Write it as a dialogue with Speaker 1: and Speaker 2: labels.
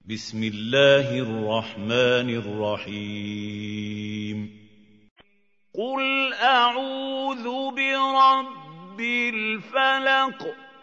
Speaker 1: بسم الله الرحمن الرحيم
Speaker 2: قل أعوذ برب الفلق